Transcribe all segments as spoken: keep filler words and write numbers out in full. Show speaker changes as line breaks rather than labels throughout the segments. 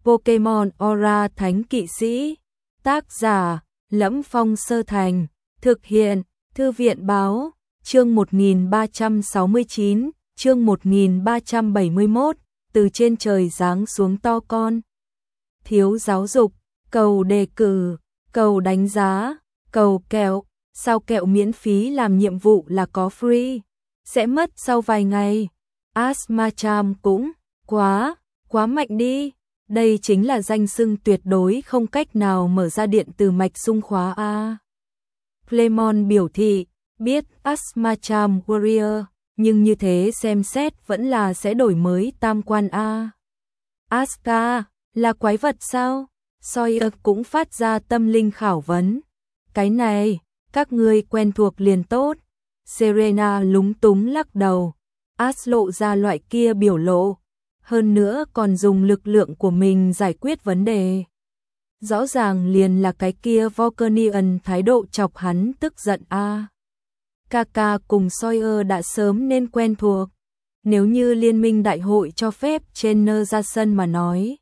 Pokemon Aura Thánh Kỵ Sĩ. Tác giả: Lẫm Phong Sơ Thành. Thực hiện: Thư viện Báo. Chương một nghìn ba trăm sáu mươi chín, chương một nghìn ba trăm bảy mươi mốt, từ trên trời giáng xuống to con. Thiếu giáo dục, cầu đề cử, cầu đánh giá, cầu kẹo, sao kẹo miễn phí làm nhiệm vụ là có free, sẽ mất sau vài ngày. Asmacham cũng quá, quá mạnh đi. Đây chính là danh xưng tuyệt đối không cách nào mở ra điện từ mạch xung khóa a. Clemon biểu thị, biết Asmacham Warrior, nhưng như thế xem xét vẫn là sẽ đổi mới tam quan a. Aska, là quái vật sao? Sawyer cũng phát ra tâm linh khảo vấn. Cái này, các ngươi quen thuộc liền tốt. Serena lúng túng lắc đầu. As lộ ra loại kia biểu lộ. Hơn nữa còn dùng lực lượng của mình giải quyết vấn đề. Rõ ràng liền là cái kia Volcanian thái độ chọc hắn tức giận a. À. Kaka cùng Sawyer đã sớm nên quen thuộc. Nếu như liên minh đại hội cho phép trainer ra sân mà nói,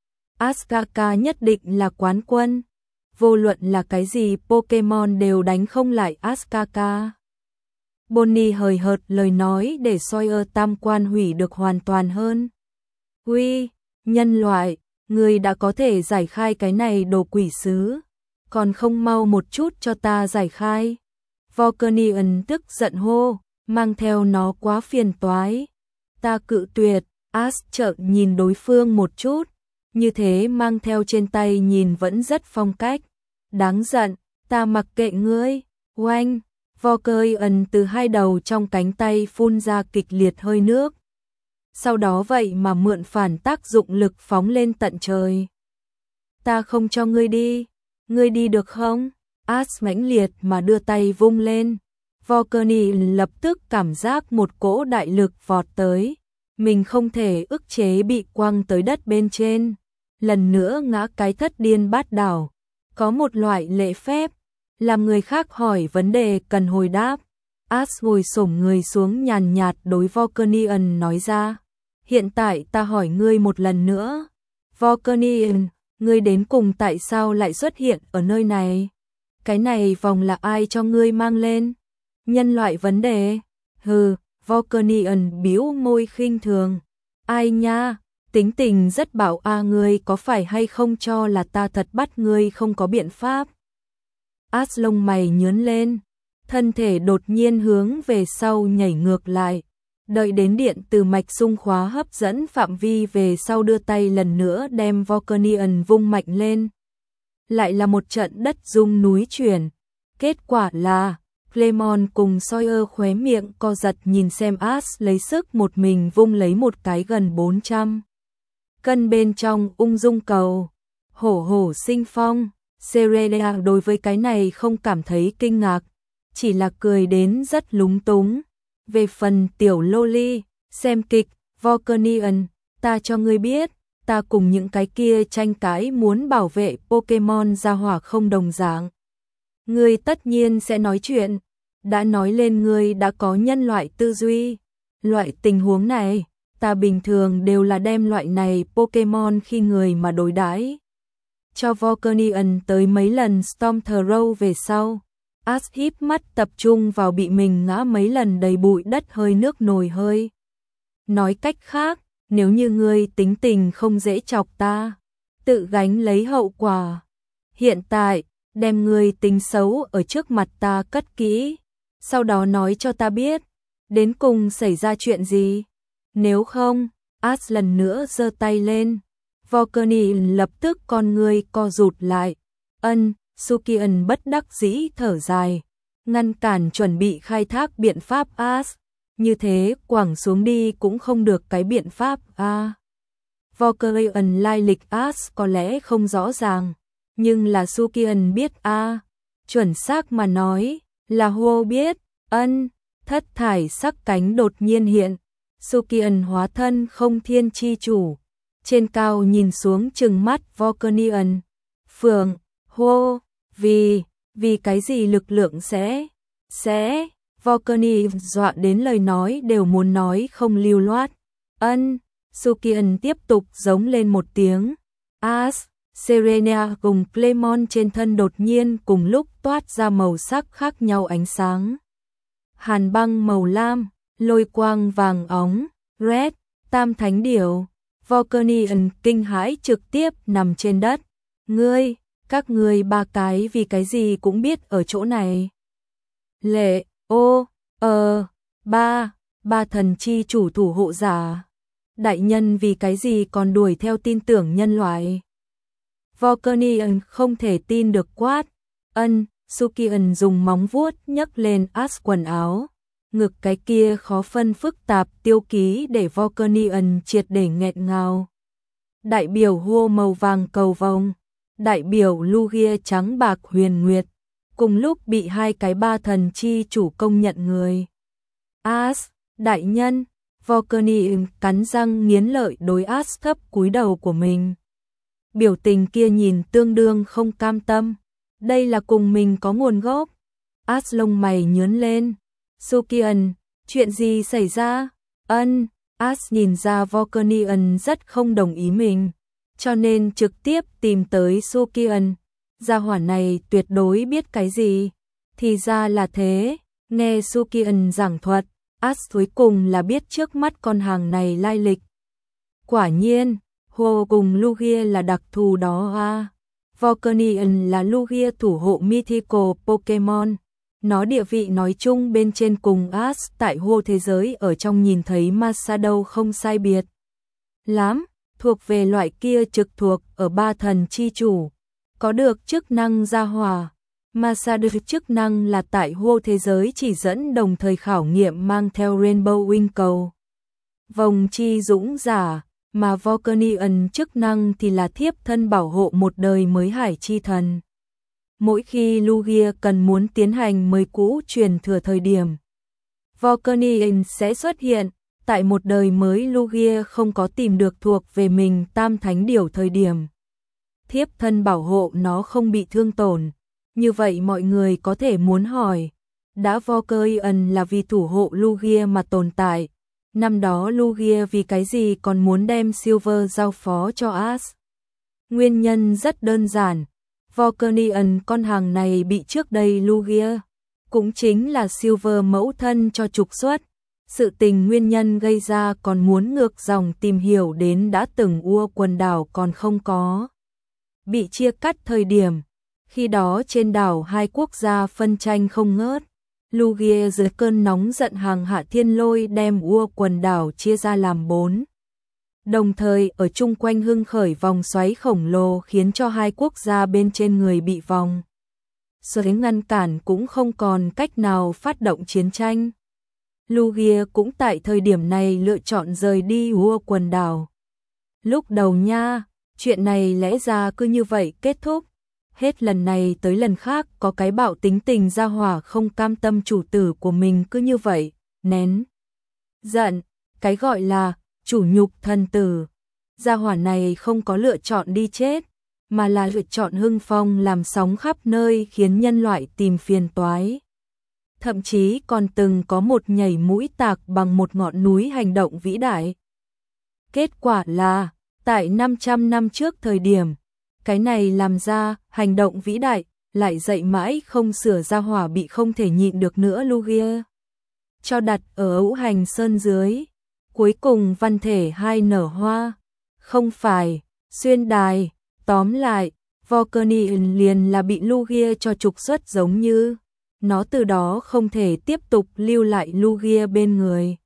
Askaka nhất định là quán quân. Vô luận là cái gì Pokemon đều đánh không lại Askaka. Bonnie hời hợt lời nói để Sawyer tam quan hủy được hoàn toàn hơn. Uy, nhân loại, người đã có thể giải khai cái này đồ quỷ sứ, còn không mau một chút cho ta giải khai. Volcanian tức giận hô, mang theo nó quá phiền toái. Ta cự tuyệt. As trợn nhìn đối phương một chút, như thế mang theo trên tay nhìn vẫn rất phong cách. Đáng giận, ta mặc kệ ngươi. Oanh, Volcanian từ hai đầu trong cánh tay phun ra kịch liệt hơi nước. Sau đó vậy mà mượn phản tác dụng lực phóng lên tận trời. Ta không cho ngươi đi, ngươi đi được không? As mãnh liệt mà đưa tay vung lên. Volcanian lập tức cảm giác một cỗ đại lực vọt tới. Mình không thể ức chế bị quăng tới đất bên trên. Lần nữa ngã cái thất điên bát đảo. Có một loại lễ phép, làm người khác hỏi vấn đề cần hồi đáp. As ngồi xổm người xuống nhàn nhạt đối Volcanian nói ra. Hiện tại ta hỏi ngươi một lần nữa. Volcanian, ngươi đến cùng tại sao lại xuất hiện ở nơi này? Cái này vòng là ai cho ngươi mang lên? Nhân loại vấn đề? Hừ, Volcanian bĩu môi khinh thường. Ai nha, tính tình rất bảo a, ngươi có phải hay không cho là ta thật bắt ngươi không có biện pháp? As lông mày nhướng lên, thân thể đột nhiên hướng về sau nhảy ngược lại. Đợi đến điện từ mạch xung khóa hấp dẫn phạm vi về sau đưa tay lần nữa đem Volcanian vung mạnh lên. Lại là một trận đất rung núi chuyển. Kết quả là, Clemon cùng Sawyer khóe miệng co giật nhìn xem As lấy sức một mình vung lấy một cái gần bốn trăm cân bên trong ung dung cầu. Hổ hổ sinh phong, Serena đối với cái này không cảm thấy kinh ngạc, chỉ là cười đến rất lúng túng. Về phần tiểu loli, xem kịch, Volcanian, ta cho ngươi biết, ta cùng những cái kia tranh cãi muốn bảo vệ Pokemon gia hỏa không đồng dạng. Ngươi tất nhiên sẽ nói chuyện, đã nói lên ngươi đã có nhân loại tư duy. Loại tình huống này, ta bình thường đều là đem loại này Pokemon khi người mà đối đãi. Cho Volcanian tới mấy lần Storm Throw về sau, As híp mắt tập trung vào bị mình ngã mấy lần đầy bụi đất hơi nước nồi hơi. Nói cách khác, nếu như ngươi tính tình không dễ chọc ta, tự gánh lấy hậu quả. Hiện tại, đem ngươi tính xấu ở trước mặt ta cất kỹ, sau đó nói cho ta biết, đến cùng xảy ra chuyện gì. Nếu không, As lần nữa giơ tay lên. Volcanian lập tức con ngươi co rụt lại. Ân, Sukian bất đắc dĩ thở dài, ngăn cản chuẩn bị khai thác biện pháp As. Như thế quẳng xuống đi cũng không được cái biện pháp a. À. Volcanian lai lịch As có lẽ không rõ ràng, nhưng là Sukian biết a. À. Chuẩn xác mà nói, là Hô biết. Ân, thất thải sắc cánh đột nhiên hiện. Sukian hóa thân không thiên chi chủ, trên cao nhìn xuống trừng mắt Volcanian. Phượng, hô, vì, vì cái gì lực lượng sẽ, sẽ, Volcanian dọa đến lời nói đều muốn nói không lưu loát. Ân, Sukian tiếp tục giống lên một tiếng. As, Serena cùng Clemon trên thân đột nhiên cùng lúc toát ra màu sắc khác nhau ánh sáng. Hàn băng màu lam, lôi quang vàng óng, red, tam thánh điểu. Volcanian kinh hãi trực tiếp nằm trên đất. Ngươi, các ngươi ba cái vì cái gì cũng biết ở chỗ này. Lệ, ô, ờ, ba, ba thần chi chủ thủ hộ giả. Đại nhân vì cái gì còn đuổi theo tin tưởng nhân loại. Volcanian không thể tin được quát. Ân, Sukian dùng móng vuốt nhấc lên As quần áo. Ngực cái kia khó phân phức tạp tiêu ký để Volcanian triệt để nghẹn ngào. Đại biểu hô màu vàng cầu vồng. Đại biểu Lugia trắng bạc huyền nguyệt. Cùng lúc bị hai cái ba thần chi chủ công nhận người. As, đại nhân, Volcanian cắn răng nghiến lợi đối As thấp cúi đầu của mình. Biểu tình kia nhìn tương đương không cam tâm. Đây là cùng mình có nguồn gốc. As lông mày nhướng lên. Sukian, chuyện gì xảy ra? Ân, As nhìn ra Volcanian rất không đồng ý mình, cho nên trực tiếp tìm tới Sukian. Gia hỏa này tuyệt đối biết cái gì. Thì ra là thế, nghe Sukian giảng thuật, As cuối cùng là biết trước mắt con hàng này lai lịch. Quả nhiên, Hồ cùng Lugia là đặc thù đó à. Volcanian là Lugia thủ hộ mythical Pokemon. Nó địa vị nói chung bên trên cùng As tại Hồ thế giới ở trong nhìn thấy Masadow không sai biệt lắm, thuộc về loại kia trực thuộc ở ba thần chi chủ, có được chức năng gia hỏa. Masadow chức năng là tại Hồ thế giới chỉ dẫn đồng thời khảo nghiệm mang theo Rainbow Wing cầu vòng chi dũng giả, mà Volcanian chức năng thì là thiếp thân bảo hộ một đời mới hải chi thần. Mỗi khi Lugia cần muốn tiến hành mới cũ truyền thừa thời điểm, Volcanian sẽ xuất hiện. Tại một đời mới Lugia không có tìm được thuộc về mình tam thánh điểu thời điểm, thiếp thân bảo hộ nó không bị thương tổn. Như vậy mọi người có thể muốn hỏi, đã Volcanian là vì thủ hộ Lugia mà tồn tại, năm đó Lugia vì cái gì còn muốn đem Silver giao phó cho As? Nguyên nhân rất đơn giản. Volcanian con hàng này bị trước đây Lugia, cũng chính là Silver mẫu thân cho trục xuất. Sự tình nguyên nhân gây ra còn muốn ngược dòng tìm hiểu đến đã từng Ua quần đảo còn không có bị chia cắt thời điểm. Khi đó trên đảo hai quốc gia phân tranh không ngớt. Lugia dưới cơn nóng giận hàng hạ thiên lôi đem Ua quần đảo chia ra làm bốn. Đồng thời ở chung quanh hưng khởi vòng xoáy khổng lồ khiến cho hai quốc gia bên trên người bị vòng xoáy ngăn cản cũng không còn cách nào phát động chiến tranh. Lugia cũng tại thời điểm này lựa chọn rời đi Ua quần đảo. Lúc đầu nha, chuyện này lẽ ra cứ như vậy kết thúc. Hết lần này tới lần khác có cái bạo tính tình gia hỏa không cam tâm chủ tử của mình cứ như vậy, nén giận, cái gọi là chủ nhục thần tử. Gia hỏa này không có lựa chọn đi chết, mà là lựa chọn hưng phong làm sóng khắp nơi khiến nhân loại tìm phiền toái. Thậm chí còn từng có một nhảy mũi tạc bằng một ngọn núi hành động vĩ đại. Kết quả là, tại năm trăm năm trước thời điểm, cái này làm ra hành động vĩ đại, lại dậy mãi không sửa gia hỏa bị không thể nhịn được nữa Lugia. Cho đặt ở Ngũ Hành Sơn dưới, cuối cùng văn thể hai nở hoa, không phải, xuyên đài, tóm lại, Volcanian liền là bị Lugia cho trục xuất giống như, nó từ đó không thể tiếp tục lưu lại Lugia bên người.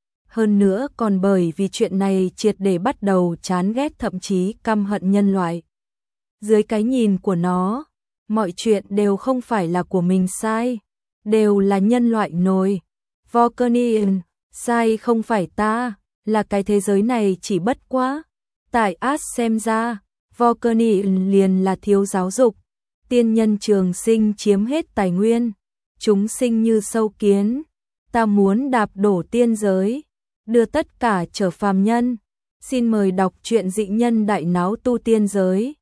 Hơn nữa còn bởi vì chuyện này triệt để bắt đầu chán ghét thậm chí căm hận nhân loại. Dưới cái nhìn của nó, mọi chuyện đều không phải là của mình sai, đều là nhân loại nồi. Volcanian, sai không phải ta, là cái thế giới này chỉ bất quá. Tại As xem ra, Volcanian liền là thiếu giáo dục, tiên nhân trường sinh chiếm hết tài nguyên, chúng sinh như sâu kiến, ta muốn đạp đổ tiên giới, đưa tất cả trở phàm nhân. Xin mời đọc truyện Dị Nhân Đại Náo Tu Tiên Giới.